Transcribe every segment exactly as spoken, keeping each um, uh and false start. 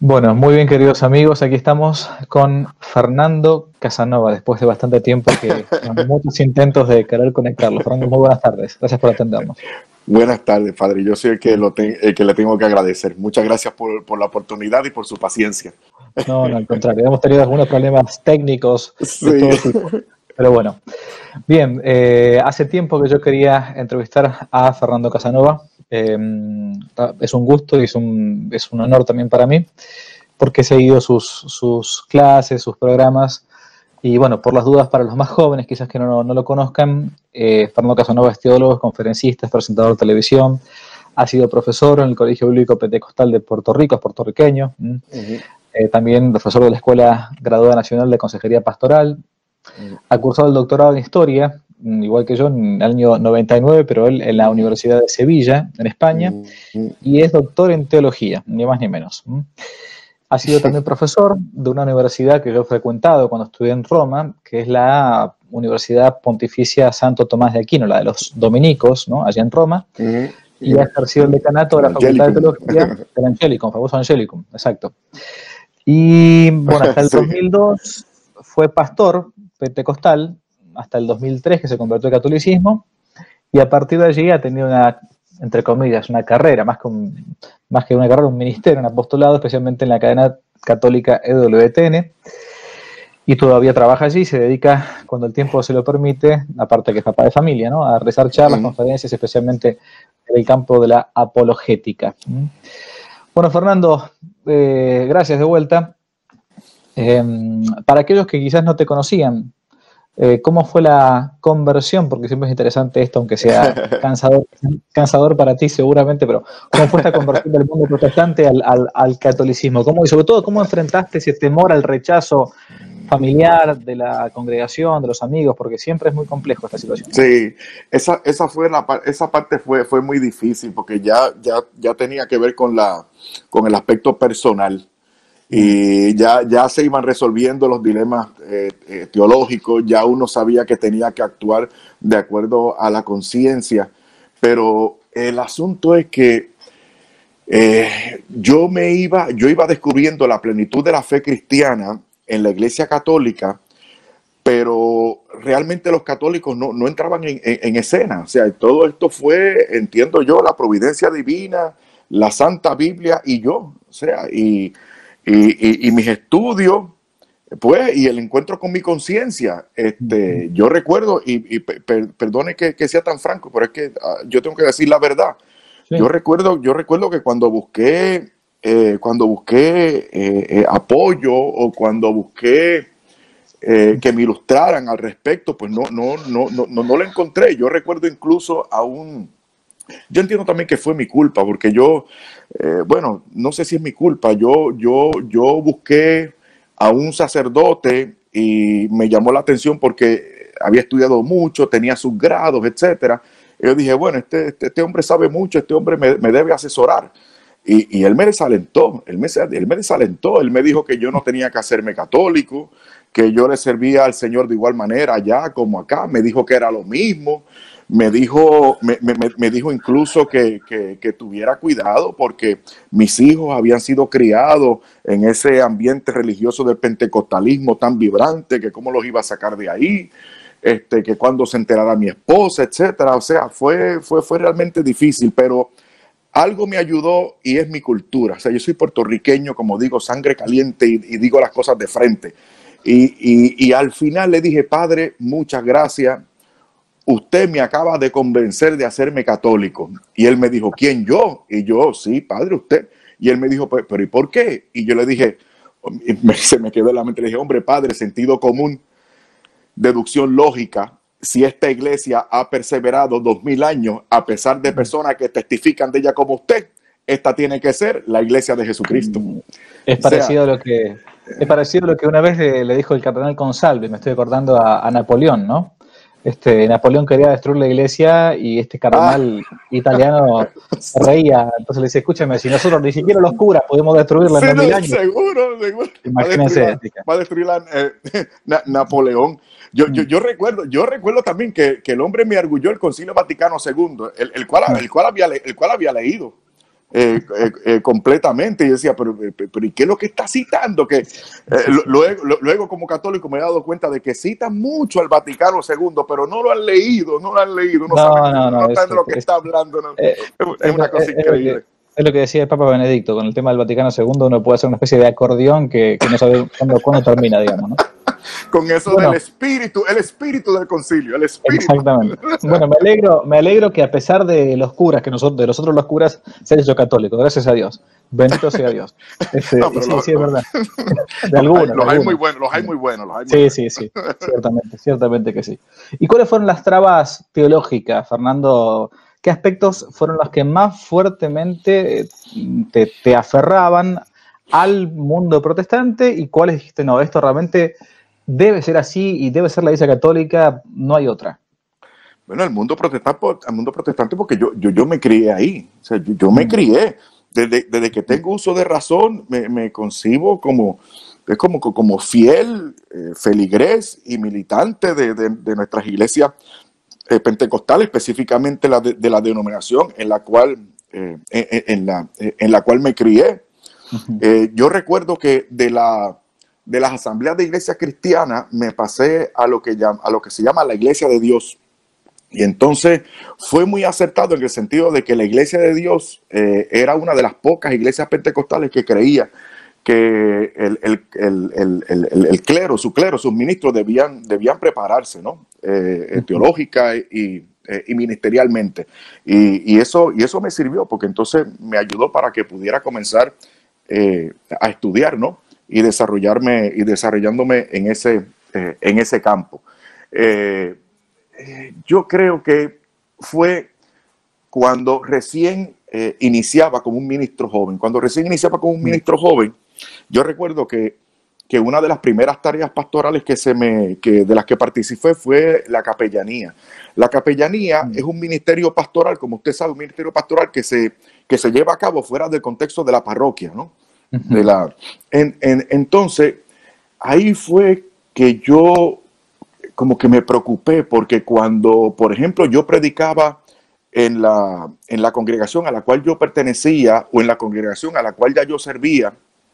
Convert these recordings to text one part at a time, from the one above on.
Bueno, muy bien, queridos amigos, aquí estamos con Fernando Casanova, después de bastante tiempo que con muchos intentos de querer conectarlo. Fernando, muy buenas tardes, gracias por atendernos. Buenas tardes, padre. Yo soy el que, lo te, el que le tengo que agradecer. Muchas gracias por, por la oportunidad y por su paciencia. No, no, al contrario, hemos tenido algunos problemas técnicos de Sí. todo tipo, pero bueno. Bien, eh, hace tiempo que yo quería entrevistar a Fernando Casanova. Eh, es un gusto y es un, es un honor también para mí, porque he seguido sus, sus clases, sus programas, y bueno, por las dudas para los más jóvenes, quizás que no, no lo conozcan, eh, Fernando Casanova es teólogo, es conferencista, es presentador de televisión, ha sido profesor en el Colegio Bíblico Pentecostal de Puerto Rico, es puertorriqueño, uh-huh. eh, también profesor de la Escuela Graduada Nacional de Consejería Pastoral, uh-huh. ha cursado el doctorado en Historia, igual que yo, en el año noventa y nueve, pero él en la Universidad de Sevilla, en España, uh-huh. y es doctor en Teología, ni más ni menos. Uh-huh. Ha sido también profesor de una universidad que yo he frecuentado cuando estudié en Roma, que es la Universidad Pontificia Santo Tomás de Aquino, la de los dominicos, ¿no? Allá en Roma, uh-huh. y ha ejercido el decanato de la Facultad de Teología del Angelicum, famoso Angelicum, exacto. Y bueno, hasta el sí. dos mil dos fue pastor pentecostal, hasta el dos mil tres que se convirtió al catolicismo, y a partir de allí ha tenido una, entre comillas, una carrera, más que, un, más que una carrera, un ministerio, un apostolado, especialmente en la cadena católica E W T N, y todavía trabaja allí y se dedica, cuando el tiempo se lo permite, aparte que es papá de familia, ¿no?, a rezar charlas, uh-huh. conferencias, especialmente en el campo de la apologética. Bueno, Fernando, eh, gracias de vuelta. Eh, para aquellos que quizás no te conocían, Eh, ¿cómo fue la conversión? Porque siempre es interesante esto, aunque sea cansador, cansador para ti seguramente, pero ¿cómo fue esta conversión del mundo protestante al, al, al catolicismo? ¿Cómo, y sobre todo, ¿cómo enfrentaste ese temor al rechazo familiar de la congregación, de los amigos? Porque siempre es muy complejo esta situación. Sí, esa, esa, fue la, esa parte fue, fue muy difícil porque ya, ya, ya tenía que ver con, la, con el aspecto personal. Y ya, ya se iban resolviendo los dilemas eh, eh, teológicos, ya uno sabía que tenía que actuar de acuerdo a la conciencia, pero el asunto es que eh, yo me iba, yo iba descubriendo la plenitud de la fe cristiana en la Iglesia Católica, pero realmente los católicos no, no entraban en, en, en escena. O sea, todo esto fue, entiendo yo, la providencia divina, la Santa Biblia y yo, o sea, y Y, y, y mis estudios, pues, y el encuentro con mi conciencia. Este, yo recuerdo, y, y per, perdone que, que sea tan franco, pero es que uh, yo tengo que decir la verdad. Sí. Yo recuerdo, yo recuerdo que cuando busqué, eh, cuando busqué eh, eh, apoyo o cuando busqué eh, que me ilustraran al respecto, pues no, no, no, no, no, no lo encontré. Yo recuerdo incluso a un Yo entiendo también que fue mi culpa, porque yo, eh, bueno, no sé si es mi culpa, yo, yo, yo busqué a un sacerdote y me llamó la atención porque había estudiado mucho, tenía sus grados, etcétera. Y yo dije, bueno, este, este, este hombre sabe mucho, este hombre me, me debe asesorar. Y, y él me desalentó, él me, él me desalentó, él me dijo que yo no tenía que hacerme católico, que yo le servía al Señor de igual manera allá como acá, me dijo que era lo mismo. Me dijo, me, me, me dijo incluso que, que, que tuviera cuidado porque mis hijos habían sido criados en ese ambiente religioso del pentecostalismo tan vibrante, que cómo los iba a sacar de ahí, este, que cuando se enterara mi esposa, etcétera. O sea, fue, fue, fue realmente difícil, pero algo me ayudó y es mi cultura. O sea, yo soy puertorriqueño, como digo, sangre caliente y, y digo las cosas de frente. Y, y, y al final le dije, padre, muchas gracias. Usted me acaba de convencer de hacerme católico. Y él me dijo, ¿quién, yo? Y yo, sí, padre, usted. Y él me dijo, pero ¿y por qué? Y yo le dije, se me quedó en la mente, le dije, hombre, padre, sentido común, deducción lógica. Si esta iglesia ha perseverado dos mil años, a pesar de personas que testifican de ella como usted, esta tiene que ser la iglesia de Jesucristo. Es parecido, o sea, a, lo que, es parecido a lo que una vez le, le dijo el cardenal Consalvi, me estoy acordando a, a Napoleón, ¿no? Este, Napoleón quería destruir la iglesia y este cardenal ah. italiano reía. Entonces le dice, escúchame, si nosotros ni siquiera los curas podemos destruirla sí, en dos mil no, años. Seguro, seguro. Imagínense. Va a destruir la, eh, na, Napoleón. Yo, mm. yo, yo, recuerdo, yo recuerdo también que, que el hombre me arguyó el Concilio Vaticano segundo, el, el, cual, mm. el, cual, había, el cual había leído. eh, eh, eh, completamente. Y yo decía, pero, pero, pero ¿y qué es lo que está citando? Que, eh, luego, luego, como católico, me he dado cuenta de que citan mucho al Vaticano segundo, pero no lo han leído, no lo han leído, no, No, saben, no, no no, saben es, de lo que es, está hablando. ¿No? eh, Es una es, cosa es, es increíble. Lo que, es lo que decía el Papa Benedicto, con el tema del Vaticano segundo uno puede hacer una especie de acordeón que, que no sabe cuándo, cuándo termina, digamos, ¿no? Con eso Bueno, del espíritu, el espíritu del concilio, el espíritu. Exactamente. Bueno, me alegro, me alegro que a pesar de los curas, que nosotros, de nosotros los curas, se haya hecho católico, gracias a Dios. Bendito sea Dios. Este, No, y pero sí, los, sí, es verdad. De los, hay, algunos, de los hay muy algunos. buenos, los hay muy buenos, los hay muy Sí, buenos. sí, sí, ciertamente, ciertamente que sí. ¿Y cuáles fueron las trabas teológicas, Fernando? ¿Qué aspectos fueron los que más fuertemente te, te aferraban al mundo protestante y cuáles dijiste, no, esto realmente debe ser así y debe ser la Iglesia Católica, no hay otra? Bueno, el mundo protestante, el mundo protestante porque yo, yo, yo me crié ahí, o sea, yo, yo me crié, desde, desde que tengo uso de razón, me, me concibo como, es como, como fiel, eh, feligrés y militante de, de, de nuestras iglesias eh, pentecostales, específicamente la de, de la denominación en la cual, eh, en, en, la, en la cual me crié. Uh-huh. Eh, yo recuerdo que de la de las asambleas de iglesias cristianas me pasé a lo que llama, a lo que se llama la Iglesia de Dios. Y entonces fue muy acertado en el sentido de que la Iglesia de Dios eh, era una de las pocas iglesias pentecostales que creía que el, el, el, el, el, el clero, su clero, sus ministros debían, debían prepararse, ¿no? Eh, teológica y, eh, y ministerialmente. Y, y, eso, y eso me sirvió porque entonces me ayudó para que pudiera comenzar eh, a estudiar, ¿no? Y desarrollarme y desarrollándome en ese, eh, en ese campo. Eh, eh, yo creo que fue cuando recién eh, iniciaba como un ministro joven. Cuando recién iniciaba como un ministro joven, yo recuerdo que, que una de las primeras tareas pastorales que se me, que, de las que participé fue la capellanía. La capellanía mm. es un ministerio pastoral, como usted sabe, un ministerio pastoral que se, que se lleva a cabo fuera del contexto de la parroquia, ¿no? De la, en, en, entonces, ahí fue que yo como que me preocupé, porque cuando, por ejemplo, yo predicaba en la, en la congregación a la cual yo pertenecía o en la congregación a la cual ya yo servía,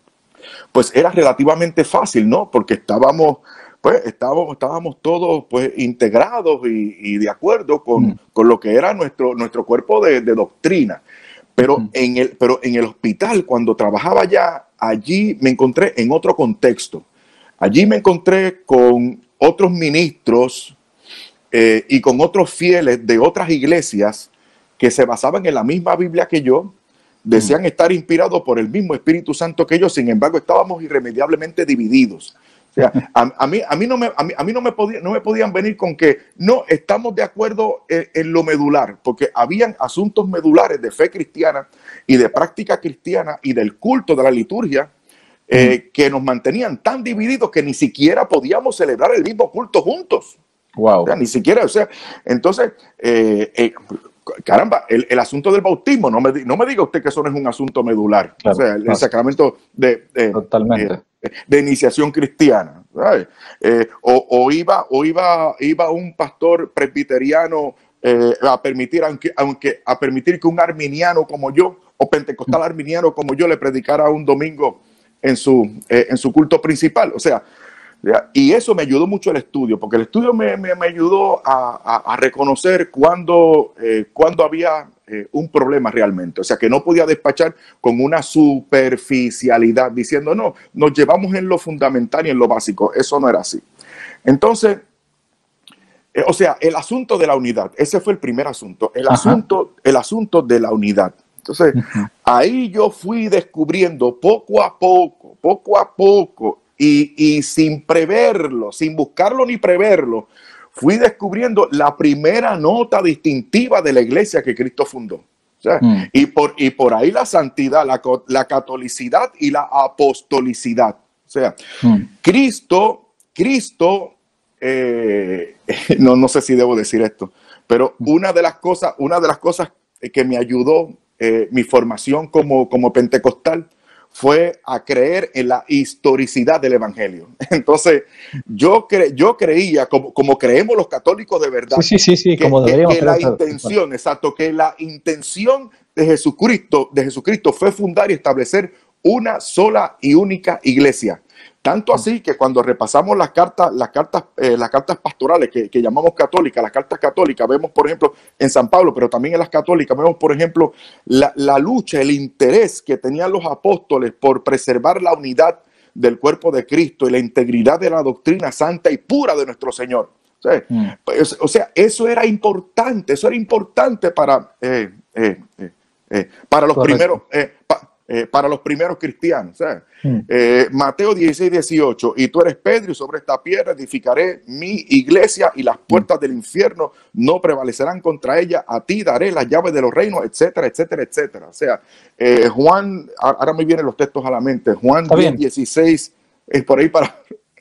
pues era relativamente fácil, ¿no? Porque estábamos, pues, estábamos, estábamos todos pues, integrados y, y de acuerdo con, mm. con lo que era nuestro, nuestro cuerpo de, de doctrina. Pero, uh-huh. en el, pero en el hospital, cuando trabajaba allá, allí me encontré en otro contexto. Allí me encontré con otros ministros eh, y con otros fieles de otras iglesias que se basaban en la misma Biblia que yo, decían uh-huh. estar inspirados por el mismo Espíritu Santo que yo, sin embargo, estábamos irremediablemente divididos. O sea, a, a, mí, a, mí, no me, a, mí, a mí no me, podía, no me podían venir con que no estamos de acuerdo en, en lo medular, porque habían asuntos medulares de fe cristiana y de práctica cristiana y del culto de la liturgia eh, mm. que nos mantenían tan divididos que ni siquiera podíamos celebrar el mismo culto juntos. Wow. O sea, ni siquiera, o sea, entonces, eh, eh, caramba, el, el asunto del bautismo, no me, no me diga usted que eso no es un asunto medular. Claro, o sea, el, el sacramento de... de Totalmente. Eh, de iniciación cristiana, eh, o, o iba o iba iba un pastor presbiteriano eh, a permitir aunque, aunque a permitir que un arminiano como yo o pentecostal arminiano como yo le predicara un domingo en su eh, en su culto principal. O sea, y eso me ayudó mucho el estudio, porque el estudio me, me, me ayudó a, a, a reconocer cuándo eh, cuándo había eh, un problema realmente. O sea, que no podía despachar con una superficialidad diciendo, no, nos llevamos en lo fundamental y en lo básico. Eso no era así. Entonces, eh, o sea, el asunto de la unidad, ese fue el primer asunto, el, asunto, el asunto de la unidad. Entonces, uh-huh. ahí yo fui descubriendo poco a poco, poco a poco, Y, y sin preverlo, sin buscarlo ni preverlo, fui descubriendo la primera nota distintiva de la iglesia que Cristo fundó. O sea, mm. y, por, y por ahí la santidad, la, la catolicidad y la apostolicidad. O sea, mm. Cristo, Cristo, eh, no, no sé si debo decir esto, pero una de las cosas, una de las cosas que me ayudó eh, mi formación como, como pentecostal fue a creer en la historicidad del evangelio. Entonces, yo, cre yo creía, como, como creemos los católicos de verdad, sí, sí, sí, sí, que, como que, deberíamos que la intención, exacto, que la intención de Jesucristo, de Jesucristo fue fundar y establecer una sola y única iglesia. Tanto así que cuando repasamos las cartas, las cartas, eh, las cartas pastorales que, que llamamos católicas, las cartas católicas, vemos, por ejemplo, en San Pablo, pero también en las católicas, vemos, por ejemplo, la, la lucha, el interés que tenían los apóstoles por preservar la unidad del cuerpo de Cristo y la integridad de la doctrina santa y pura de nuestro Señor. O sea, mm. pues, o sea eso era importante, eso era importante para, eh, eh, eh, eh, para los Correcto. primeros. Eh, pa, Eh, para los primeros cristianos. ¿Sabes? Mm. Eh, Mateo dieciséis, dieciocho, y tú eres Pedro y sobre esta piedra edificaré mi iglesia y las puertas mm. del infierno no prevalecerán contra ella, a ti daré las llaves de los reinos, etcétera, etcétera, etcétera. O sea, eh, Juan, ahora me vienen los textos a la mente, Juan diez, dieciséis, es por ahí para...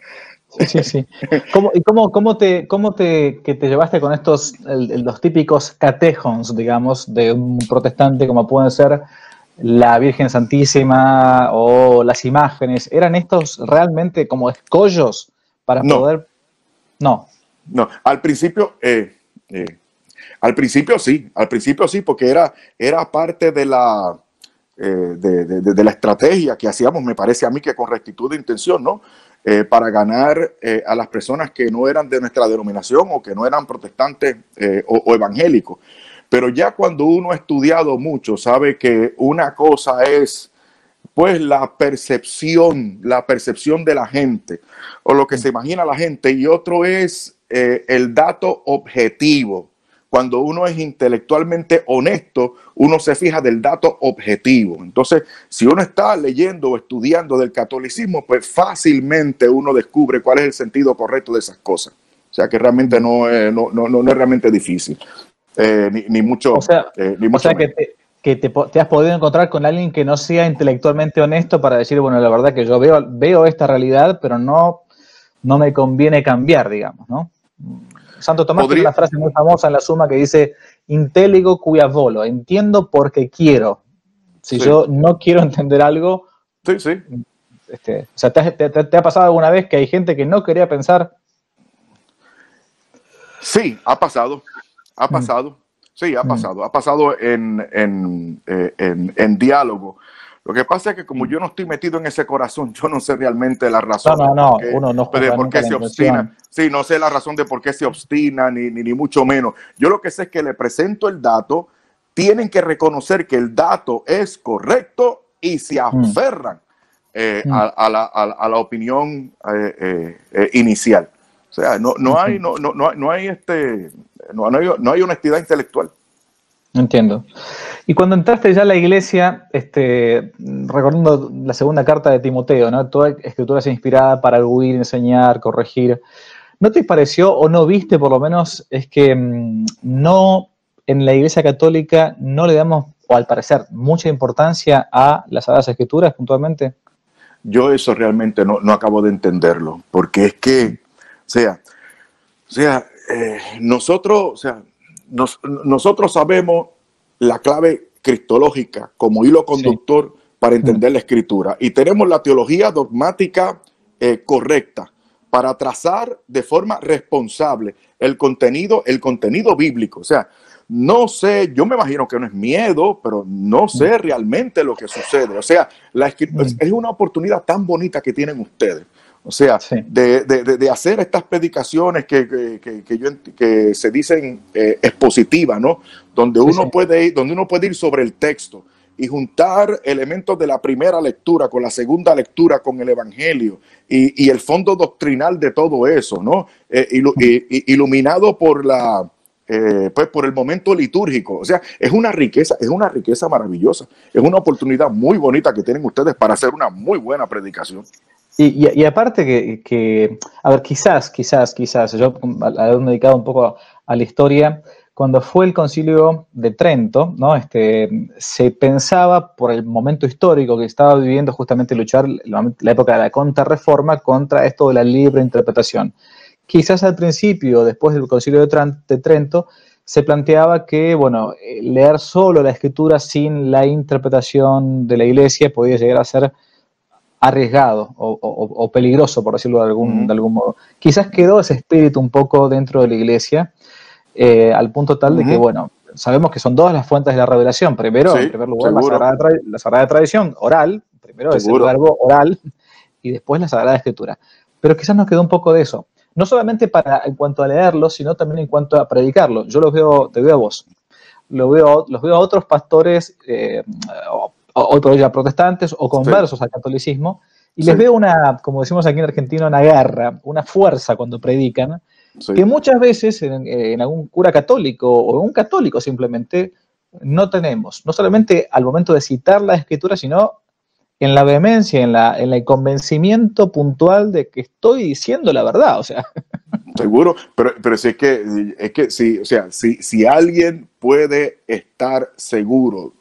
Sí, sí, sí. ¿Cómo, ¿Y cómo, cómo, te, cómo te, que te llevaste con estos, el, los típicos catejons, digamos, de un protestante como pueden ser la Virgen Santísima o las imágenes? ¿Eran estos realmente como escollos para no. poder...? No. No, al principio, eh, eh, al principio sí, al principio sí, porque era, era parte de la, eh, de, de, de la estrategia que hacíamos, me parece a mí que con rectitud de intención, ¿no? Eh, para ganar eh, a las personas que no eran de nuestra denominación o que no eran protestantes eh, o, o evangélicos. Pero ya cuando uno ha estudiado mucho, sabe que una cosa es, pues, la percepción, la percepción de la gente, o lo que se imagina la gente, y otro es eh, el dato objetivo. Cuando uno es intelectualmente honesto, uno se fija del dato objetivo. Entonces, si uno está leyendo o estudiando del catolicismo, pues fácilmente uno descubre cuál es el sentido correcto de esas cosas. O sea que realmente no es, no, no, no es realmente difícil. Eh, ni, ni mucho, o sea, eh, ni mucho o sea que, te, que te, te has podido encontrar con alguien que no sea intelectualmente honesto para decir, bueno, la verdad que yo veo, veo esta realidad, pero no, no me conviene cambiar, digamos, ¿no? Santo Tomás tiene una frase muy famosa en la Suma que dice, intelligo quia volo, entiendo porque quiero. Si sí. yo no quiero entender algo, sí, sí. Este, o sea, ¿te, te, te ha pasado alguna vez que hay gente que no quería pensar? Sí, ha pasado. Ha pasado, sí, ha pasado, mm. ha pasado en, en, eh, en, en diálogo. Lo que pasa es que como yo no estoy metido en ese corazón, yo no sé realmente la razón. No, no, no, qué, uno no de por qué se obstina. Sí, no sé la razón de por qué se obstina, ni, ni, ni mucho menos. Yo lo que sé es que le presento el dato, tienen que reconocer que el dato es correcto y se aferran eh, mm. a, a, la, a, a la opinión eh, eh, eh, inicial. O sea, no, no hay, no, no, no, no hay este, no, no, hay, no hay honestidad intelectual. Entiendo. Y cuando entraste ya a la iglesia, este, recordando la segunda carta de Timoteo, ¿no? Toda escritura es inspirada para arguir, enseñar, corregir. ¿No te pareció o no viste, por lo menos, es que mmm, no en la iglesia católica no le damos, o al parecer, mucha importancia a las Sagradas Escrituras puntualmente? Yo eso realmente no, no acabo de entenderlo, porque es que O sea, o sea eh, nosotros, o sea, nos, nosotros sabemos la clave cristológica como hilo conductor sí. para entender la escritura y tenemos la teología dogmática eh, correcta para trazar de forma responsable el contenido, el contenido bíblico. O sea, no sé, yo me imagino que no es miedo, pero no sé realmente lo que sucede. O sea, la escritura es, es una oportunidad tan bonita que tienen ustedes. O sea, sí. de, de, de hacer estas predicaciones que, que, que, que, yo, que se dicen eh, expositivas, ¿no? Donde uno, sí, sí. Puede ir, donde uno puede ir sobre el texto y juntar elementos de la primera lectura con la segunda lectura, con el Evangelio y, y el fondo doctrinal de todo eso, ¿no? Eh, ilu, y, iluminado por la... Eh, pues por el momento litúrgico. O sea, es una riqueza, es una riqueza maravillosa. Es una oportunidad muy bonita que tienen ustedes para hacer una muy buena predicación. Y, y, y aparte que, que, a ver, quizás, quizás, quizás, yo al haberme dedicado un poco a, a la historia, cuando fue el Concilio de Trento, ¿no? Este, se pensaba por el momento histórico que estaba viviendo justamente luchar la, la época de la Contrarreforma contra esto de la libre interpretación. Quizás al principio, después del Concilio de Trento, se planteaba que, bueno, leer solo la Escritura sin la interpretación de la Iglesia podía llegar a ser arriesgado o, o, o peligroso, por decirlo de algún, uh-huh. de algún modo. Quizás quedó ese espíritu un poco dentro de la Iglesia, eh, al punto tal uh-huh. de que, bueno, sabemos que son dos las fuentes de la revelación. Primero, sí, en primer lugar, la sagrada, la sagrada tradición oral, primero seguro. Es el verbo oral, y después la Sagrada Escritura. Pero quizás nos quedó un poco de eso. No solamente para, en cuanto a leerlo, sino también en cuanto a predicarlo. Yo los veo, te veo a vos. Lo veo, los veo a otros pastores, eh, hoy por hoy ya protestantes, o conversos sí. al catolicismo, y sí. les veo una, como decimos aquí en Argentina, una garra, una fuerza cuando predican, sí. que muchas veces en, en algún cura católico o en un católico simplemente no tenemos. No solamente al momento de citar la Escritura, sino en la vehemencia, en, la, en el convencimiento puntual de que estoy diciendo la verdad, o sea. Seguro, pero, pero si es que, es que sí, o sea, si, si alguien puede estar seguro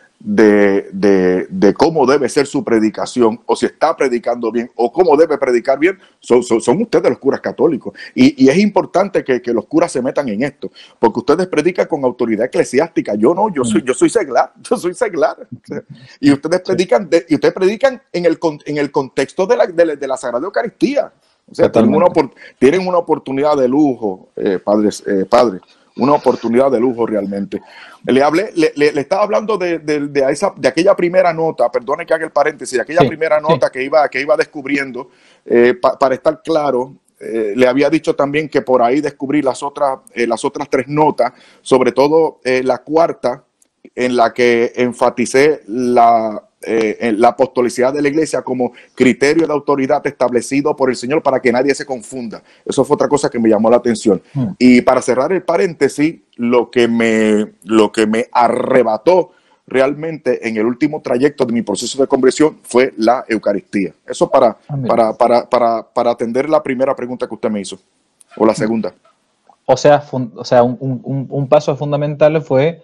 de, de, de cómo debe ser su predicación, o si está predicando bien, o cómo debe predicar bien, son, son, son ustedes los curas católicos. Y, y es importante que, que los curas se metan en esto, porque ustedes predican con autoridad eclesiástica. Yo no, yo soy, yo soy seglar, yo soy seglar. Y ustedes predican, de, y ustedes predican en el, en el contexto de la, de, de la Sagrada Eucaristía. O sea, tienen una, tienen una oportunidad de lujo, eh, padres, eh, padres, una oportunidad de lujo realmente. Le hablé, le, le, le estaba hablando de, de, de, esa, de aquella primera nota, perdone que haga el paréntesis, de aquella sí, primera nota sí. que, iba, que iba descubriendo, eh, pa, para estar claro, eh, le había dicho también que por ahí descubrí las otras, eh, las otras tres notas, sobre todo eh, la cuarta, en la que enfaticé la... Eh, en la apostolicidad de la iglesia como criterio de autoridad establecido por el Señor para que nadie se confunda. Eso fue otra cosa que me llamó la atención. Mm. Y para cerrar el paréntesis, lo que me, lo que me arrebató realmente en el último trayecto de mi proceso de conversión fue la Eucaristía. Eso para, para, para, para, para atender la primera pregunta que usted me hizo, o la segunda. O sea, fun, o sea un, un, un paso fundamental fue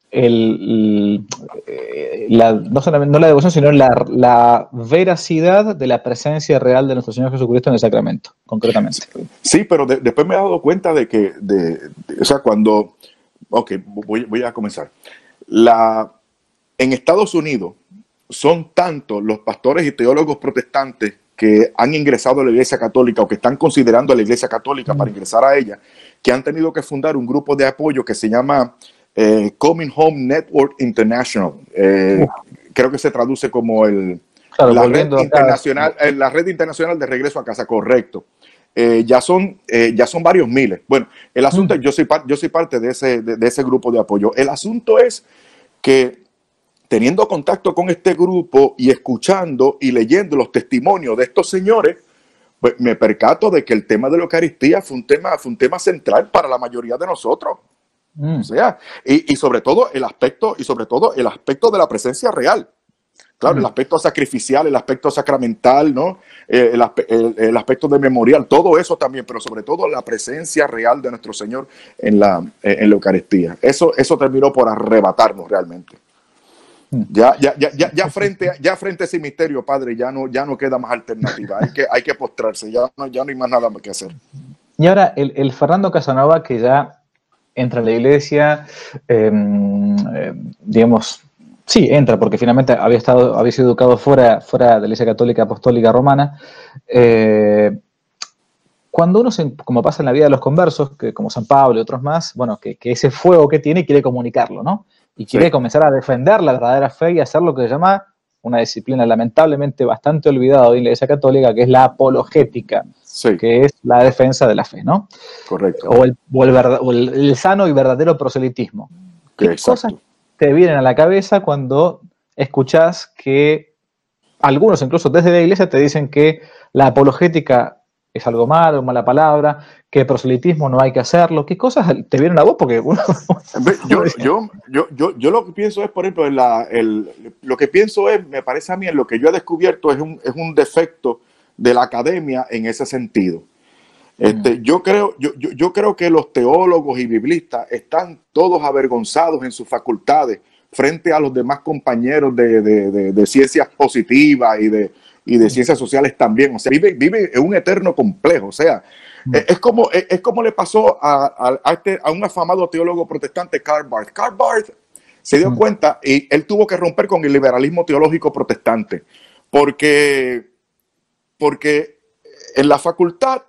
El, la, no solamente no la devoción, sino la, la veracidad de la presencia real de nuestro Señor Jesucristo en el sacramento, concretamente. Sí, pero de, después me he dado cuenta de que, de, de, o sea, cuando, ok, voy, voy a comenzar. La, en Estados Unidos son tantos los pastores y teólogos protestantes que han ingresado a la Iglesia Católica o que están considerando a la Iglesia Católica mm. para ingresar a ella, que han tenido que fundar un grupo de apoyo que se llama Eh, Coming Home Network International, eh, creo que se traduce como el, claro, la, red internacional, eh, la red internacional de regreso a casa, correcto. Eh, ya, son, eh, ya son varios miles. Bueno, el asunto es, mm. yo soy, par, yo soy parte de ese, de, de ese grupo de apoyo. El asunto es que teniendo contacto con este grupo y escuchando y leyendo los testimonios de estos señores, pues me percato de que el tema de la Eucaristía fue un tema, fue un tema central para la mayoría de nosotros. Mm. O sea, y, y sobre todo el aspecto, y sobre todo el aspecto de la presencia real. Claro, mm. el aspecto sacrificial, el aspecto sacramental, ¿no? Eh, el, el, el aspecto de memorial, todo eso también, pero sobre todo la presencia real de nuestro Señor en la, en la Eucaristía. Eso, eso terminó por arrebatarnos realmente. Mm. Ya, ya, ya, ya, ya, frente, ya frente a ese misterio, Padre, ya no, ya no queda más alternativa. Hay que, hay que postrarse, ya no, ya no hay más nada que hacer. Y ahora, el, el Fernando Casanova, que ya entra a la iglesia, eh, eh, digamos, sí, entra, porque finalmente había, estado, había sido educado fuera, fuera de la Iglesia Católica Apostólica Romana. Eh, cuando uno, se, como pasa en la vida de los conversos, que como San Pablo y otros más, bueno, que, que ese fuego que tiene quiere comunicarlo, ¿no? Y quiere sí. comenzar a defender la verdadera fe y hacer lo que se llama una disciplina lamentablemente bastante olvidada hoy en la Iglesia Católica, que es la apologética. Sí. Que es la defensa de la fe, ¿no? Correcto. O el, o el, verdad, o el, el sano y verdadero proselitismo. ¿Qué Exacto. cosas te vienen a la cabeza cuando escuchás que algunos, incluso desde la iglesia, te dicen que la apologética es algo malo, mala palabra, que proselitismo no hay que hacerlo? ¿Qué cosas te vienen a vos? Porque uno... yo, yo, yo, yo, yo lo que pienso es, por ejemplo, en la, el, lo que pienso es, me parece a mí, en lo que yo he descubierto es un, es un defecto de la academia en ese sentido. Este, mm. yo, creo, yo, yo, yo creo que los teólogos y biblistas están todos avergonzados en sus facultades frente a los demás compañeros de, de, de, de ciencias positivas y de, y de mm. ciencias sociales también. O sea, vive, vive en un eterno complejo. O sea, mm. es, es, como, es, es como le pasó a, a, a, este, a un afamado teólogo protestante, Karl Barth. Karl Barth se dio mm. cuenta y él tuvo que romper con el liberalismo teológico protestante porque... Porque en la facultad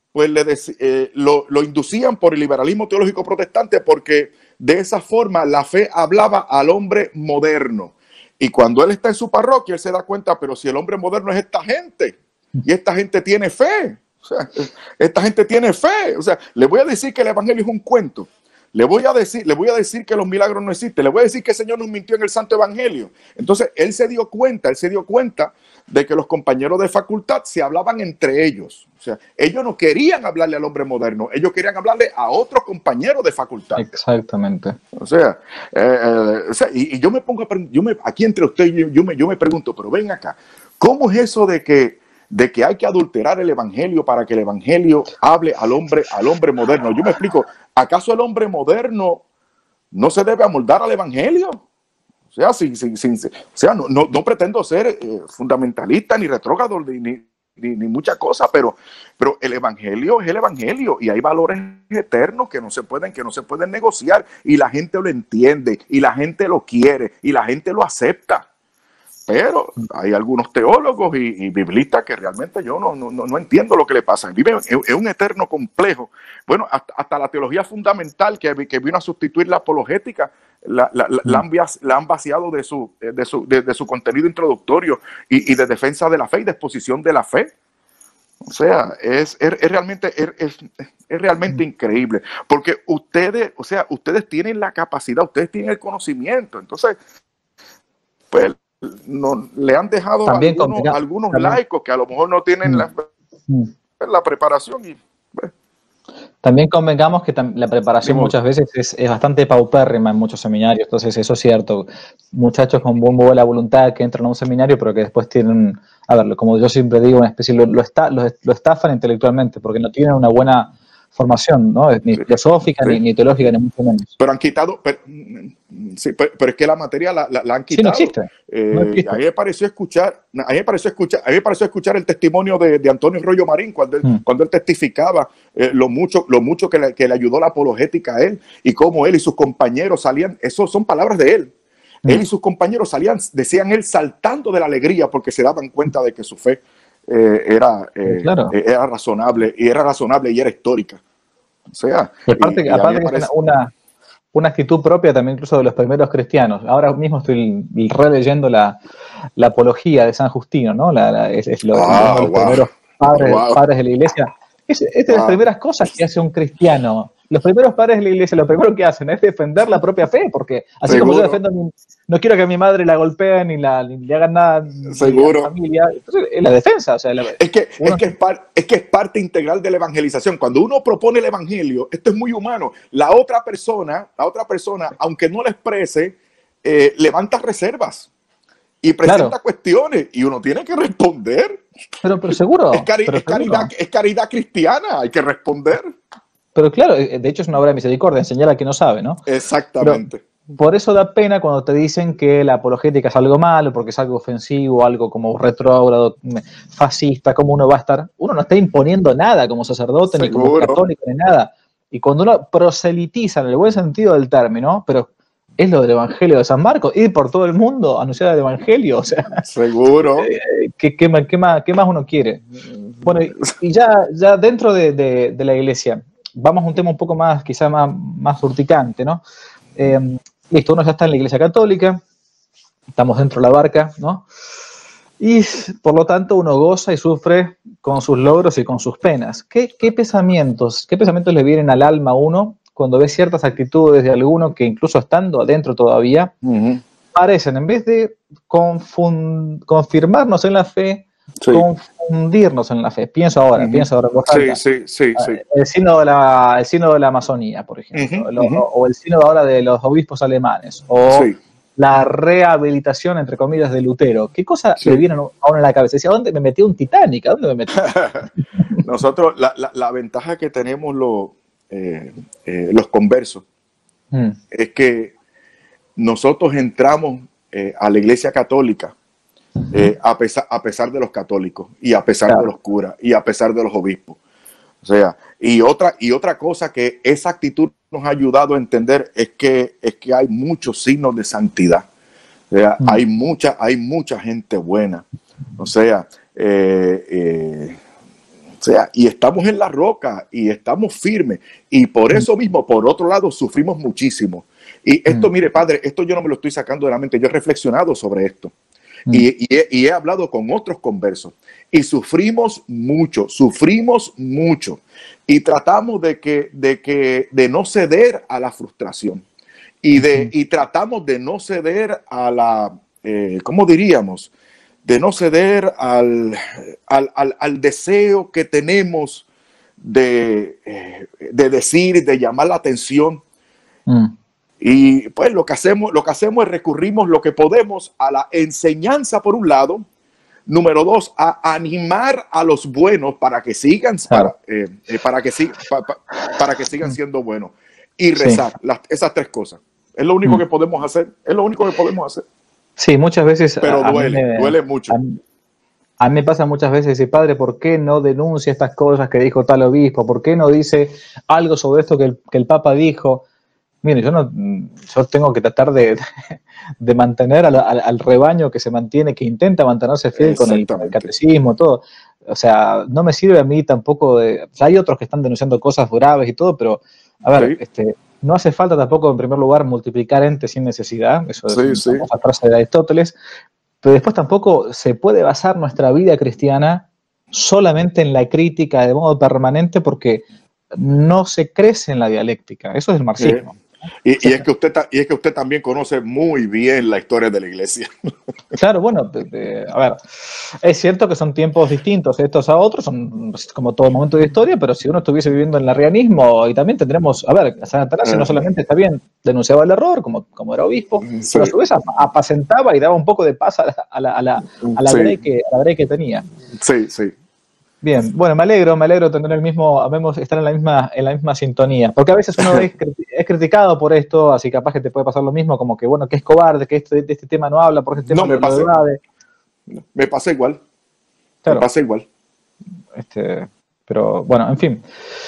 pues le eh, lo, lo inducían por el liberalismo teológico protestante, porque de esa forma la fe hablaba al hombre moderno. Y cuando él está en su parroquia, él se da cuenta, pero si el hombre moderno es esta gente, y esta gente tiene fe, o sea, esta gente tiene fe, o sea, le voy a decir que el evangelio es un cuento. Le voy a decir, le voy a decir que los milagros no existen. Le voy a decir que el Señor nos mintió en el Santo Evangelio. Entonces, él se dio cuenta, él se dio cuenta de que los compañeros de facultad se hablaban entre ellos. O sea, ellos no querían hablarle al hombre moderno, ellos querían hablarle a otros compañeros de facultad. Exactamente. O sea, eh, eh, o sea y, y yo me pongo a yo me, aquí entre ustedes, yo, yo, me, yo me pregunto, pero ven acá, ¿cómo es eso de que de que hay que adulterar el evangelio para que el evangelio hable al hombre, al hombre moderno? Yo me explico, ¿acaso el hombre moderno no se debe amoldar al evangelio? O sea, sin, sin, sin, o sea no, no, no pretendo ser eh, fundamentalista ni retrógrado ni, ni, ni, ni muchas cosas, pero, pero el evangelio es el evangelio y hay valores eternos que no se pueden, que no se pueden negociar, y la gente lo entiende y la gente lo quiere y la gente lo acepta. Pero hay algunos teólogos y, y biblistas que realmente yo no, no, no entiendo lo que le pasa. Viven en un eterno complejo. Bueno, hasta, hasta la teología fundamental que, que vino a sustituir la apologética, la, la, la, la, han, la han vaciado de su, de su, de, de su contenido introductorio y, y de defensa de la fe y de exposición de la fe. O sea, es, es, es realmente, es, es, es realmente increíble. Porque ustedes, o sea, ustedes tienen la capacidad, ustedes tienen el conocimiento. Entonces, pues, no, le han dejado también algunos, algunos también, laicos que a lo mejor no tienen mm, la, la preparación. Y, bueno. También convengamos que tam la preparación sí, muchas veces es, es bastante paupérrima en muchos seminarios, entonces eso es cierto. Muchachos con buen buena voluntad que entran a un seminario, pero que después tienen, a ver, como yo siempre digo, una especie, lo, lo, está, lo, lo estafan intelectualmente, porque no tienen una buena formación, ¿no? Ni sí, filosófica, sí. ni, ni teológica, ni mucho menos. Pero han quitado, pero, sí, pero, pero es que la materia la, la, la han quitado. Sí, no existe. Eh, no existe. A mí me pareció escuchar, a mí me pareció escuchar, a mí me pareció escuchar el testimonio de, de Antonio Rollo Marín cuando él, mm. cuando él testificaba eh, lo mucho, lo mucho que le, que le ayudó la apologética a él y cómo él y sus compañeros salían. Eso son palabras de él. Mm. Él y sus compañeros salían, decían él, saltando de la alegría porque se daban cuenta de que su fe eh, era, eh, claro. eh, era razonable y era razonable y era histórica. O sea, y aparte, y, y aparte que parece... es una, una actitud propia también incluso de los primeros cristianos. Ahora mismo estoy releyendo la, la apología de San Justino, ¿no? La, la, es, es lo, ah, los wow. primeros padres, wow. padres de la iglesia. Es, es de wow. las primeras cosas que hace un cristiano. Los primeros padres de la iglesia, lo primero que hacen es defender la propia fe, porque así ¿Seguro? Como yo defendo, mi, no quiero que a mi madre la golpeen ni, la, ni le hagan nada ¿Seguro? a la familia. Entonces, es la defensa. O sea, la, es, que, uno, es, que es, par, es que es parte integral de la evangelización. Cuando uno propone el evangelio, esto es muy humano. La otra persona, la otra persona, aunque no la exprese, eh, levanta reservas y presenta claro. cuestiones y uno tiene que responder. Pero, pero seguro. Es, cari pero es, caridad, seguro. es caridad cristiana, hay que responder. Pero claro, de hecho es una obra de misericordia, enseñar a quien no sabe, ¿no? Exactamente. Pero por eso da pena cuando te dicen que la apologética es algo malo, porque es algo ofensivo, algo como retrógrado, fascista, ¿cómo uno va a estar? Uno no está imponiendo nada como sacerdote, ¿Seguro? Ni como católico, ni nada. Y cuando uno proselitiza, en el buen sentido del término, pero es lo del Evangelio de San Marcos, ir por todo el mundo a anunciar el Evangelio, o sea... Seguro. ¿Qué, qué, qué, más, qué más uno quiere? Bueno, y, y ya, ya dentro de, de, de la iglesia... Vamos a un tema un poco más, quizá más, más urticante, ¿no? Eh, listo, uno ya está en la Iglesia Católica, estamos dentro de la barca, ¿no? Y por lo tanto uno goza y sufre con sus logros y con sus penas. ¿Qué, qué pensamientos, qué pensamientos le vienen al alma a uno cuando ve ciertas actitudes de alguno que incluso estando adentro todavía, uh-huh. parecen, en vez de confirmarnos en la fe, sí. confundirnos en la fe? Pienso ahora, uh-huh. pienso ahora. Sí, sí, sí, sí. El sínodo de la, el sínodo de la Amazonía, por ejemplo, uh-huh, lo, uh-huh. o el sínodo ahora de los obispos alemanes, o sí. la rehabilitación, entre comillas, de Lutero. ¿Qué cosa sí. le viene a uno en la cabeza? Decía, ¿a dónde me metí un Titanic? ¿A dónde me metí? Nosotros, la, la, la ventaja que tenemos los, eh, eh, los conversos hmm. es que nosotros entramos eh, a la Iglesia Católica Eh, a, pesar, a pesar de los católicos y a pesar claro. de los curas y a pesar de los obispos. O sea, y otra, y otra cosa que esa actitud nos ha ayudado a entender es que, es que hay muchos signos de santidad. O sea, mm. hay, mucha, hay mucha gente buena. O sea, eh, eh, O sea, y estamos en la roca y estamos firmes. Y por eso mismo, por otro lado, sufrimos muchísimo. Y esto, mm. mire, padre, esto yo no me lo estoy sacando de la mente. Yo he reflexionado sobre esto. Mm. Y, y, he, y he hablado con otros conversos. Y sufrimos mucho, sufrimos mucho. Y tratamos de, que, de, que, de no ceder a la frustración. Y, de, mm. y tratamos de no ceder a la, eh, ¿cómo diríamos? De no ceder al, al, al, al deseo que tenemos de, de decir, de llamar la atención. Mm. Y pues lo que hacemos, lo que hacemos es recurrimos lo que podemos a la enseñanza por un lado, número dos, a animar a los buenos para que sigan, para, eh, eh, para, que, para, para que sigan siendo buenos y rezar, sí. las, esas tres cosas. Es lo único mm. que podemos hacer, es lo único que podemos hacer. Sí, muchas veces. Pero a, duele, a me, duele mucho. A, a mí me pasa muchas veces decir, padre, ¿por qué no denuncia estas cosas que dijo tal obispo? ¿Por qué no dice algo sobre esto que el, que el Papa dijo? Mire, yo no, yo tengo que tratar de, de mantener al, al, al rebaño que se mantiene, que intenta mantenerse fiel con el, con el catecismo, todo. O sea, no me sirve a mí tampoco de. O sea, hay otros que están denunciando cosas graves y todo, pero, a ver, sí. este. No hace falta tampoco, en primer lugar, multiplicar entes sin necesidad, eso es sí, una sí. frase de Aristóteles, pero después tampoco se puede basar nuestra vida cristiana solamente en la crítica de modo permanente porque no se crece en la dialéctica, eso es el marxismo. Sí. Y, y, es que usted, y es que usted también conoce muy bien la historia de la Iglesia. Claro, bueno, de, de, a ver, es cierto que son tiempos distintos estos a otros, son como todo momento de historia, pero si uno estuviese viviendo en el arrianismo, y también tendremos, a ver, San Atanasio no solamente está bien, denunciaba el error, como, como era obispo, sí. pero a su vez apacentaba y daba un poco de paz a la, a la, a la, a la, sí. grey, que, a la grey que tenía. Sí, sí. Bien, bueno, me alegro, me alegro tener el mismo, habemos, estar en la misma, en la misma sintonía, porque a veces uno es, es criticado por esto, así capaz que te puede pasar lo mismo, como que bueno, que es cobarde, que este, de este tema no habla, porque este tema no, me pasa, de... me pasa igual, claro. me pasa igual. Este, pero bueno, en fin.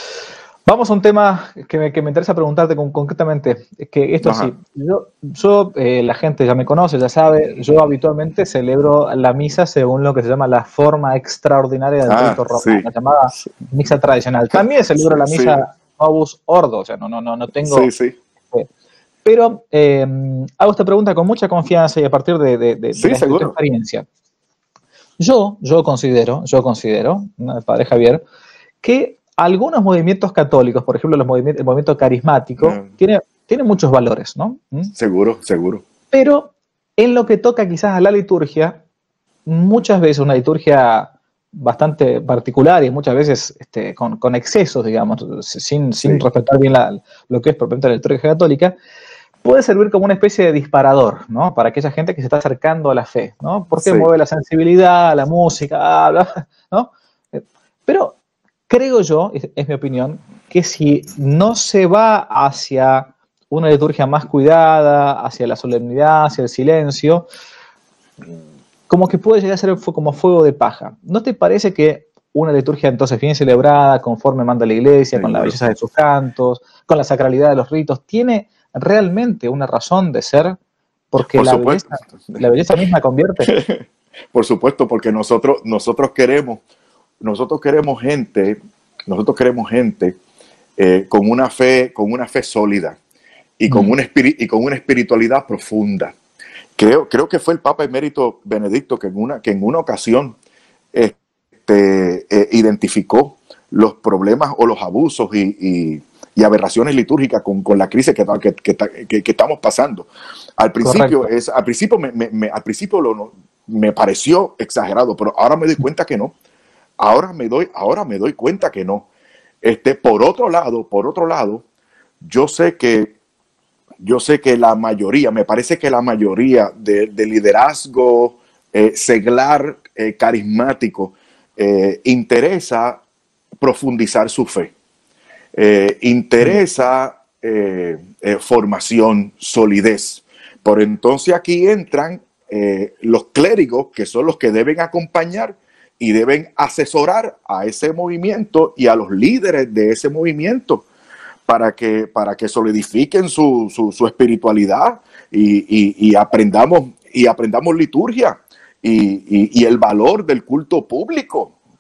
Vamos a un tema que me, que me interesa preguntarte con, concretamente, es que esto Ajá. sí, yo, yo eh, la gente ya me conoce, ya sabe, yo habitualmente celebro la misa según lo que se llama la forma extraordinaria del rito ah, romano, sí. la llamada sí. misa tradicional. También celebro la misa sí. Novus Ordo, o sea, no, no, no, no tengo... Sí, sí. Eh, pero eh, hago esta pregunta con mucha confianza y a partir de, de, de, sí, de, de tu experiencia. Yo, yo considero, yo considero, ¿no? El padre Javier, que algunos movimientos católicos, por ejemplo, los movimientos, el movimiento carismático, mm. tiene, tiene muchos valores, ¿no? ¿Mm? Seguro, seguro. Pero en lo que toca quizás a la liturgia, muchas veces una liturgia bastante particular y muchas veces este, con, con excesos, digamos, sin, sin sí. respetar bien la, lo que es propiamente la liturgia católica, puede servir como una especie de disparador, ¿no? Para aquella gente que se está acercando a la fe, ¿no? Porque sí. mueve la sensibilidad, la música, bla, ¿no? Pero creo yo, es, es mi opinión, que si no se va hacia una liturgia más cuidada, hacia la solemnidad, hacia el silencio, como que puede llegar a ser como fuego de paja. ¿No te parece que una liturgia entonces bien celebrada, conforme manda la Iglesia, sí, con la belleza de sus cantos, con la sacralidad de los ritos, tiene realmente una razón de ser? Porque Por la belleza, la belleza misma convierte. Por supuesto, porque nosotros, nosotros queremos, nosotros queremos gente, nosotros queremos gente eh, con una fe, con una fe sólida y con mm. una espiri- y con una espiritualidad profunda. Creo, creo que fue el Papa Emérito Benedicto que en una, que en una ocasión este, eh, identificó los problemas o los abusos y, y, y aberraciones litúrgicas con, con la crisis que, que, que, que, que estamos pasando. Al principio, es, al principio, me, me, me, al principio lo, me pareció exagerado, pero ahora me doy cuenta que no. Ahora me doy, ahora me doy cuenta que no. Este, por otro lado, por otro lado, yo sé que Yo sé que la mayoría, me parece que la mayoría de, de liderazgo eh, seglar, eh, carismático, eh, interesa profundizar su fe. Eh, interesa eh, eh, formación, solidez. Por entonces aquí entran eh, los clérigos, que son los que deben acompañar y deben asesorar a ese movimiento y a los líderes de ese movimiento, para que, para que solidifiquen su, su, su espiritualidad y, y, y, aprendamos, y aprendamos liturgia y, y, y el valor del culto público,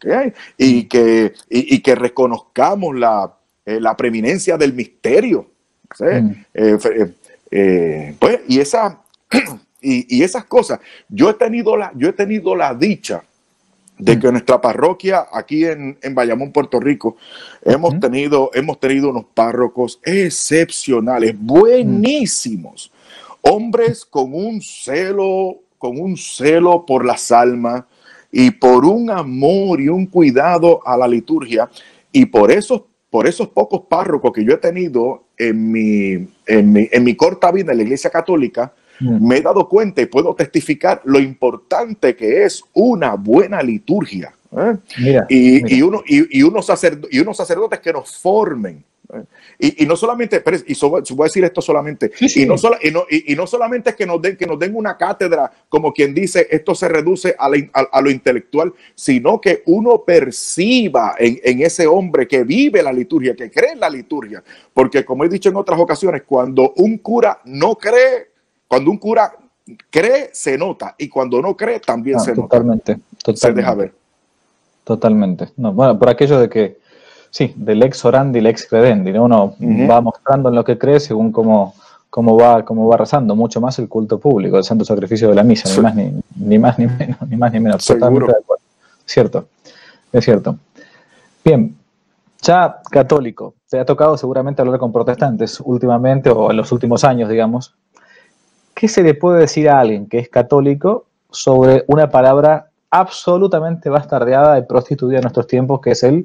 ¿okay? y, que, y, y que reconozcamos la, eh, la preeminencia del misterio. ¿Sí? Mm. Eh, eh, eh, pues, y, esa, y, y esas cosas, yo he tenido la, yo he tenido la dicha de que nuestra parroquia aquí en, en Bayamón, Puerto Rico, hemos, uh-huh. tenido, hemos tenido unos párrocos excepcionales, buenísimos, hombres con un celo, con un celo por las almas y por un amor y un cuidado a la liturgia, y por esos, por esos pocos párrocos que yo he tenido en mi, en mi, en mi corta vida en la Iglesia Católica, me he dado cuenta y puedo testificar lo importante que es una buena liturgia. ¿eh? Mira, y, mira. Y, uno, y, y, unos sacerd- y unos sacerdotes que nos formen. ¿eh? Y, y no solamente, pero, y so, voy a decir esto solamente, sí, sí. Y, no sola, y, no, y, y no solamente es que nos, den, que nos den una cátedra, como quien dice, esto se reduce a, la, a, a lo intelectual, sino que uno perciba en, en ese hombre que vive la liturgia, que cree en la liturgia. Porque como he dicho en otras ocasiones, cuando un cura no cree, Cuando un cura cree, se nota. Y cuando no cree, también no, se totalmente, nota. Totalmente. Se deja ver. Totalmente. No, bueno, por aquello de que, sí, del ex orandi y lex credendi, ¿no? Uno uh-huh. va mostrando en lo que cree según cómo, cómo, va, cómo va rezando. Mucho más el culto público, el santo sacrificio de la misa, sí. ni, más, ni, ni más ni menos, ni más ni menos. Seguro. Totalmente de acuerdo. Cierto, es cierto. Bien, ya católico, te ha tocado seguramente hablar con protestantes últimamente, o en los últimos años, digamos. ¿Qué se le puede decir a alguien que es católico sobre una palabra absolutamente bastardeada y prostituida en nuestros tiempos, que es el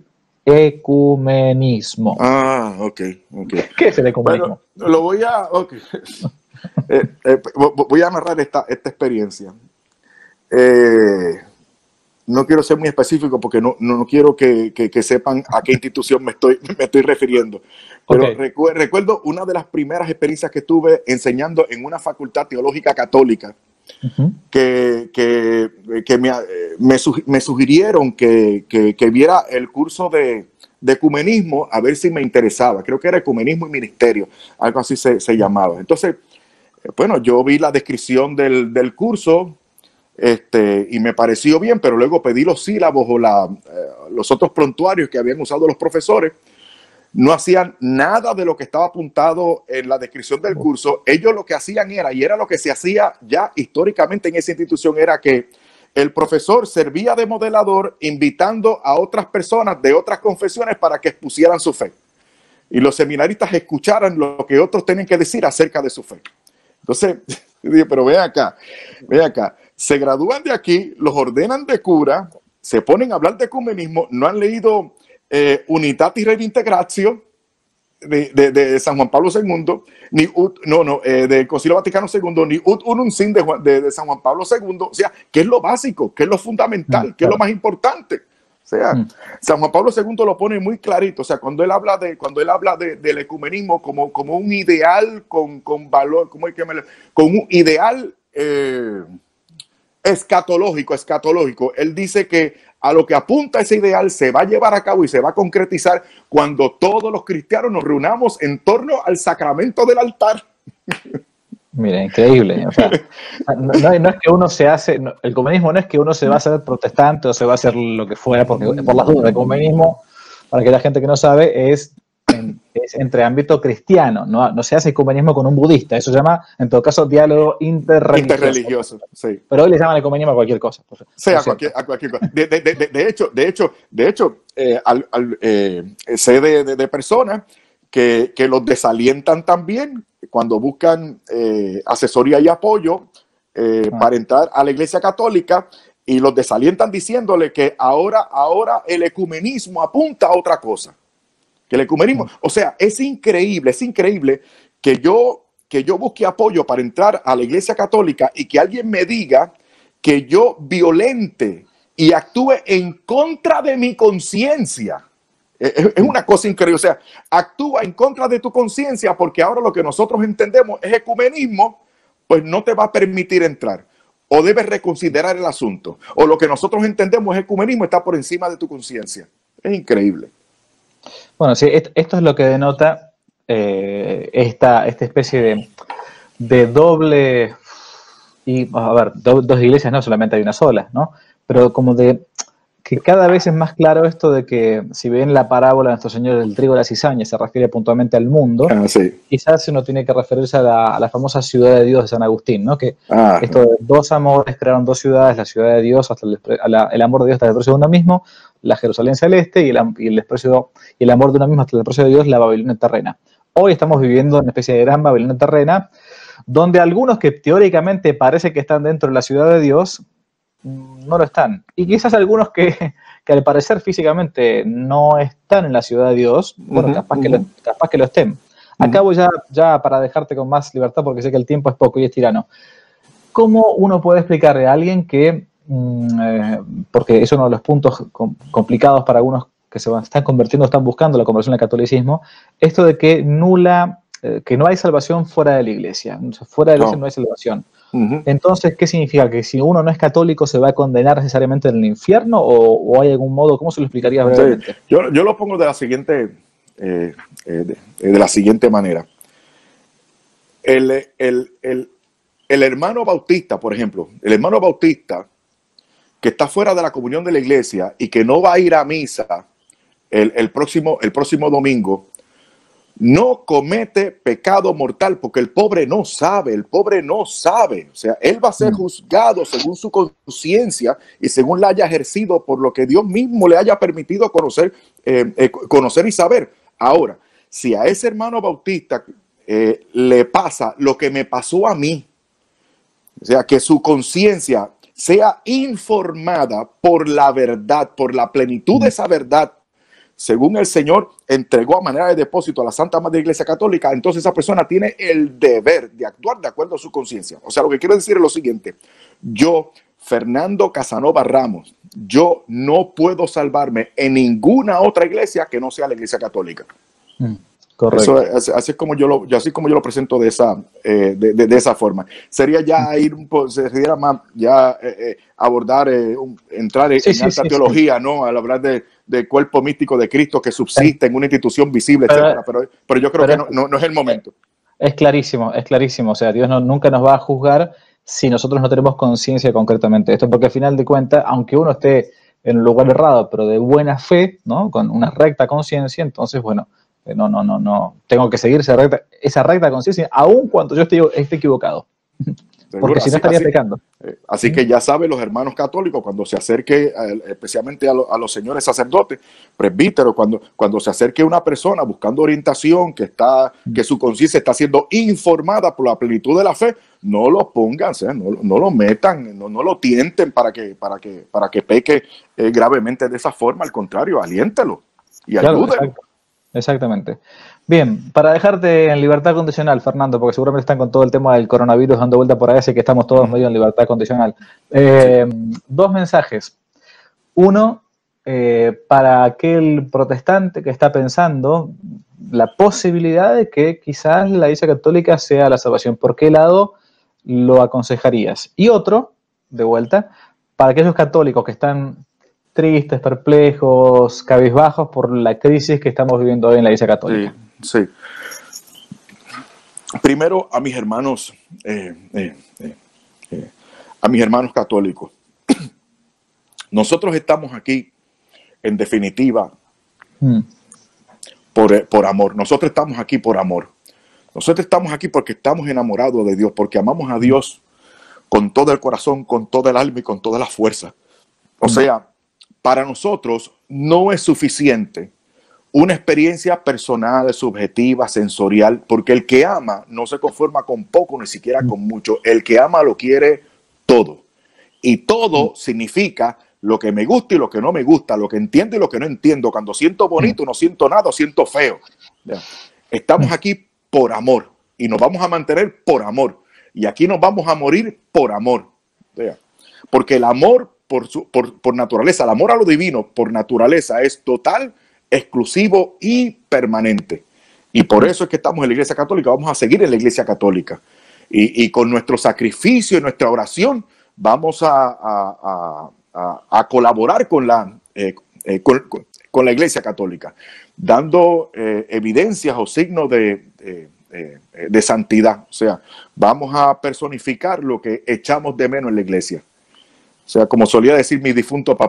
ecumenismo? Ah, ok, ok. ¿Qué es el ecumenismo? Bueno, lo voy a, okay. eh, eh, voy a narrar esta, esta experiencia. Eh, no quiero ser muy específico porque no, no, no quiero que, que, que sepan a qué institución me estoy, me estoy refiriendo. Pero okay. recu- recuerdo una de las primeras experiencias que tuve enseñando en una facultad teológica católica, uh-huh. que, que, que me, me, me sugirieron que, que, que viera el curso de, de ecumenismo a ver si me interesaba. Creo que era ecumenismo y ministerio, algo así se, se llamaba. Entonces, bueno, yo vi la descripción del, del curso, Este, y me pareció bien, pero luego pedí los sílabos o la, eh, los otros prontuarios que habían usado los profesores. No hacían nada de lo que estaba apuntado en la descripción del curso. Ellos lo que hacían era, y era lo que se hacía ya históricamente en esa institución, era que el profesor servía de modelador invitando a otras personas de otras confesiones para que expusieran su fe. Y los seminaristas escucharan lo que otros tenían que decir acerca de su fe. Entonces, dije, pero ven acá, ven acá. Se gradúan de aquí, los ordenan de cura, se ponen a hablar de ecumenismo, no han leído eh, Unitatis Redintegratio de, de, de San Juan Pablo segundo, ni ut, no, no, eh, del Concilio Vaticano segundo, ni Ut Unum Sin de, de, de San Juan Pablo segundo. O sea, ¿qué es lo básico? ¿Qué es lo fundamental? ¿Qué es lo más importante? O sea, mm. San Juan Pablo segundo lo pone muy clarito. O sea, cuando él habla de, cuando él habla de, del ecumenismo como, como un ideal con, con valor, ¿cómo hay que me, con un ideal eh, escatológico, escatológico. Él dice que a lo que apunta ese ideal se va a llevar a cabo y se va a concretizar cuando todos los cristianos nos reunamos en torno al sacramento del altar. Mira, increíble. O sea, no, no es que uno se hace, no, el ecumenismo no es que uno se va a hacer protestante o se va a hacer lo que fuera, porque por las dudas, el ecumenismo, para que la gente que no sabe, es, en, es entre ámbito cristiano, no, no se hace ecumenismo con un budista, eso se llama, en todo caso, diálogo interreligioso. Interreligioso, sí. Pero hoy le llaman ecumenismo a cualquier cosa. Sí, a cualquier, a cualquier cosa. De, de, de, de hecho, de hecho, de hecho eh, al, al, eh, sé de, de, de personas que, que los desalientan también cuando buscan eh, asesoría y apoyo eh, ah. para entrar a la Iglesia Católica, y los desalientan diciéndole que ahora, ahora el ecumenismo apunta a otra cosa. Que el ecumenismo, o sea, es increíble, es increíble que yo, que yo busque apoyo para entrar a la Iglesia Católica y que alguien me diga que yo violente y actúe en contra de mi conciencia. Es, es una cosa increíble, o sea, actúa en contra de tu conciencia porque ahora lo que nosotros entendemos es ecumenismo, pues no te va a permitir entrar. O debes reconsiderar el asunto. O lo que nosotros entendemos es ecumenismo está por encima de tu conciencia. Es increíble. Bueno, sí, esto es lo que denota eh, esta, esta especie de, de doble, y a ver, do, dos iglesias no, solamente hay una sola, ¿no? Pero como de que cada vez es más claro esto de que, si bien la parábola de nuestro Señor del trigo y la cizaña se refiere puntualmente al mundo, Ah, sí. quizás uno tiene que referirse a la, a la famosa ciudad de Dios de San Agustín, ¿no? Que Ah, esto de dos amores crearon dos ciudades, la ciudad de Dios hasta el, a la, el amor de Dios hasta el desprecio de uno mismo, la Jerusalén celeste, y el, y el desprecio y el amor de uno mismo hasta el desprecio de Dios, la Babilonia terrena. Hoy estamos viviendo en una especie de gran Babilonia terrena, donde algunos que teóricamente parece que están dentro de la ciudad de Dios, no lo están. Y quizás algunos que, que al parecer físicamente no están en la ciudad de Dios, bueno, uh-huh, capaz, uh-huh. que lo, capaz que lo estén. Acabo ya, ya para dejarte con más libertad, porque sé que el tiempo es poco y es tirano. ¿Cómo uno puede explicarle a alguien que, mmm, eh, porque es uno de los puntos com- complicados para algunos que se van, están convirtiendo, están buscando la conversión al catolicismo, esto de que nula, eh, que no hay salvación fuera de la iglesia, fuera de la iglesia no, no hay salvación. Uh-huh. Entonces, ¿qué significa? ¿Que si uno no es católico se va a condenar necesariamente en el infierno? ¿O, o hay algún modo? ¿Cómo se lo explicaría brevemente? Sí, yo, yo lo pongo de la siguiente, eh, eh, de, de la siguiente manera. El, el, el, el hermano bautista, por ejemplo, el hermano bautista que está fuera de la comunión de la iglesia y que no va a ir a misa el, el, próximo, el próximo domingo, no comete pecado mortal, porque el pobre no sabe, el pobre no sabe. O sea, él va a ser juzgado según su conciencia y según la haya ejercido por lo que Dios mismo le haya permitido conocer, eh, eh, conocer y saber. Ahora, si a ese hermano bautista eh, le pasa lo que me pasó a mí, o sea, que su conciencia sea informada por la verdad, por la plenitud de esa verdad, según el Señor entregó a manera de depósito a la Santa Madre Iglesia Católica, entonces esa persona tiene el deber de actuar de acuerdo a su conciencia. O sea, lo que quiero decir es lo siguiente: yo, Fernando Casanova Ramos, yo no puedo salvarme en ninguna otra iglesia que no sea la Iglesia Católica. Mm. Correcto. Eso, así, es como yo lo, así como yo lo presento de esa, eh, de, de, de esa forma. Sería ya ir un poco, sería más ya eh, eh, abordar, eh, un, entrar en, sí, en alta sí, teología, sí. ¿no? Al hablar de, de cuerpo místico de Cristo que subsiste sí. en una institución visible, pero, etcétera. Pero, pero yo creo pero que no, no, no es el momento. Es clarísimo, es clarísimo. O sea, Dios no, nunca nos va a juzgar si nosotros no tenemos conciencia concretamente de esto, porque al final de cuentas, aunque uno esté en un lugar errado, pero de buena fe, ¿no? Con una recta conciencia, entonces, bueno, No, no, no, no. Tengo que seguir esa recta, esa recta conciencia, aun cuando yo esté, esté equivocado. Porque si no estaría así, pecando. Eh, así que ya saben los hermanos católicos, cuando se acerque, eh, especialmente a, lo, a los señores sacerdotes, presbíteros, cuando, cuando se acerque una persona buscando orientación, que, está, que su conciencia está siendo informada por la plenitud de la fe, no lo pongan, ¿eh? no, no lo metan, no, no lo tienten para que, para que, para que peque eh, gravemente de esa forma. Al contrario, aliéntelo y claro, ayúdenlo. Exacto. Exactamente. Bien, para dejarte en libertad condicional, Fernando, porque seguramente están con todo el tema del coronavirus dando vuelta por ahí, así que estamos todos medio en libertad condicional. Eh, sí. Dos mensajes. Uno, eh, para aquel protestante que está pensando la posibilidad de que quizás la Iglesia Católica sea la salvación. ¿Por qué lado lo aconsejarías? Y otro, de vuelta, para aquellos católicos que están tristes, perplejos, cabizbajos por la crisis que estamos viviendo hoy en la Iglesia Católica. Sí, sí. Primero a mis hermanos, eh, eh, eh, eh, a mis hermanos católicos. Nosotros estamos aquí, en definitiva, mm. por, por amor. Nosotros estamos aquí por amor. Nosotros estamos aquí porque estamos enamorados de Dios, porque amamos a Dios con todo el corazón, con toda el alma y con toda la fuerza. O mm. sea, para nosotros no es suficiente una experiencia personal, subjetiva, sensorial, porque el que ama no se conforma con poco, ni siquiera con mucho. El que ama lo quiere todo. Y todo significa lo que me gusta y lo que no me gusta, lo que entiendo y lo que no entiendo. Cuando siento bonito, no siento nada, siento feo. Estamos aquí por amor y nos vamos a mantener por amor. Y aquí nos vamos a morir por amor. Porque el amor Por, su, por, por naturaleza, el amor a lo divino por naturaleza es total, exclusivo y permanente. Y por eso es que estamos en la Iglesia Católica, vamos a seguir en la Iglesia Católica. Y, y con nuestro sacrificio y nuestra oración vamos a, a, a, a colaborar con la, eh, eh, con, con la Iglesia Católica, dando eh, evidencias o signos de, de, de, de santidad. O sea, vamos a personificar lo que echamos de menos en la Iglesia. O sea, como solía decir mi difunto papá,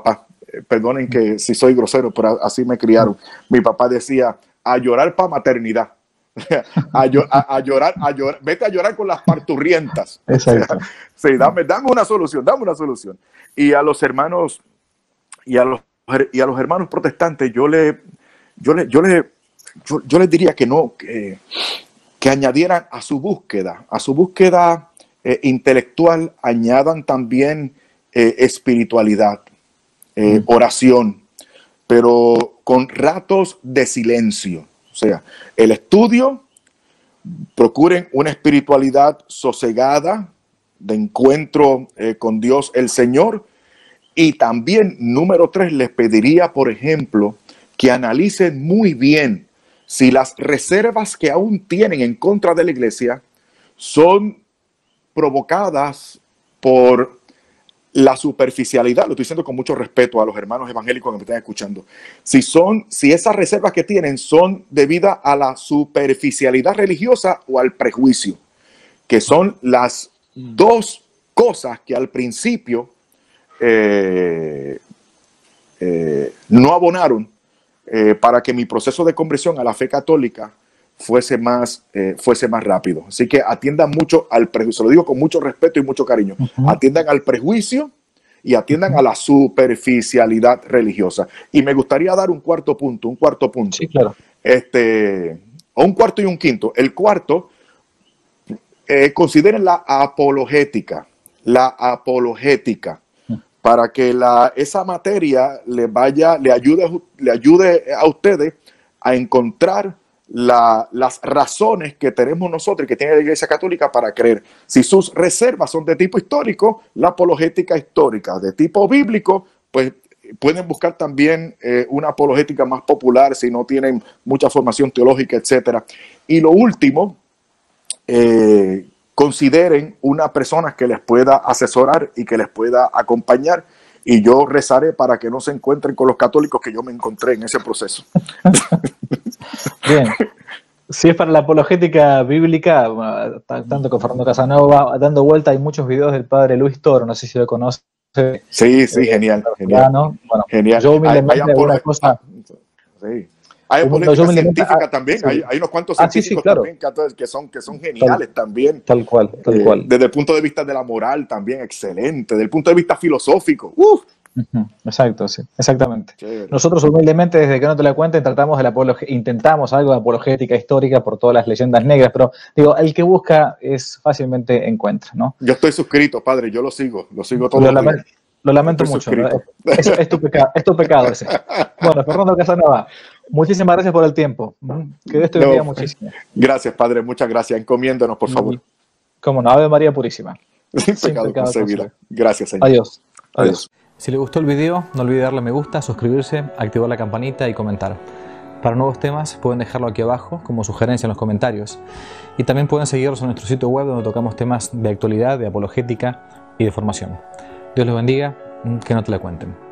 perdonen que si soy grosero, pero así me criaron. Mi papá decía, a llorar para maternidad. a, a, a llorar, a llorar, vete a llorar con las parturrientas. Exacto. O sea, sí, dame, dame una solución, dame una solución. Y a los hermanos, y a los, y a los hermanos protestantes, yo le, yo le, yo le, yo, yo les diría que no, que, que añadieran a su búsqueda, a su búsqueda eh, intelectual, añadan también eh, espiritualidad, eh, mm. oración, pero con ratos de silencio. O sea, el estudio, procuren una espiritualidad sosegada, de encuentro eh, con Dios el Señor. Y también, número tres, les pediría, por ejemplo, que analicen muy bien si las reservas que aún tienen en contra de la iglesia son provocadas por la superficialidad. Lo estoy diciendo con mucho respeto a los hermanos evangélicos que me están escuchando. Si son, si esas reservas que tienen son debidas a la superficialidad religiosa o al prejuicio, que son las dos cosas que al principio eh, eh, no abonaron eh, para que mi proceso de conversión a la fe católica fuese más, eh, fuese más rápido. Así que atiendan mucho al prejuicio, lo digo con mucho respeto y mucho cariño, uh-huh. atiendan al prejuicio y atiendan uh-huh. a la superficialidad religiosa. Y me gustaría dar un cuarto punto, un cuarto punto. Sí, claro. Este, o un cuarto y un quinto. El cuarto, eh, consideren la apologética, la apologética, uh-huh. para que la, esa materia le vaya, le ayude, le ayude a ustedes a encontrar La, las razones que tenemos nosotros y que tiene la Iglesia Católica para creer. Si sus reservas son de tipo histórico, la apologética histórica. De tipo bíblico, pues pueden buscar también eh, una apologética más popular si no tienen mucha formación teológica, etcétera. Y lo último, eh, consideren una persona que les pueda asesorar y que les pueda acompañar. Y yo rezaré para que no se encuentren con los católicos que yo me encontré en ese proceso. Bien. Si es para la apologética bíblica, bueno, tanto con Fernando Casanova, dando vuelta, hay muchos videos del padre Luis Toro, no sé si lo conoce. Sí, sí, eh, genial. Genial. Bueno, genial. Yo humildemente hay, hay una cosa... Sí. Hay apologética científica ah, también, sí. hay, hay unos cuantos ah, científicos sí, sí, claro. también que son, que son geniales tal, también. Tal cual, tal eh, cual. Desde el punto de vista de la moral también, excelente. Desde el punto de vista filosófico. ¡Uf! Uh-huh. Exacto, sí, exactamente. Chévere. Nosotros humildemente, desde que no te la cuenten, tratamos de la intentamos algo de apologética histórica por todas las leyendas negras, pero digo, el que busca es fácilmente encuentra, ¿no? Yo estoy suscrito, padre, yo lo sigo, lo sigo todos lo los días. Lamento, lo lamento mucho, ¿no? es, es, tu pecado, es tu pecado ese. Bueno, Fernando Casanova, muchísimas gracias por el tiempo. Que Dios te bendiga no, muchísimo. Gracias, padre, muchas gracias. Encomiéndanos, por favor. Cómo no, Ave María Purísima. Sin pecado concebida. Gracias, Señor. Adiós. Adiós. Adiós. Si le gustó el video, no olvide darle me gusta, suscribirse, activar la campanita y comentar. Para nuevos temas pueden dejarlo aquí abajo como sugerencia en los comentarios. Y también pueden seguirnos en nuestro sitio web donde tocamos temas de actualidad, de apologética y de formación. Dios los bendiga, que no te la cuenten.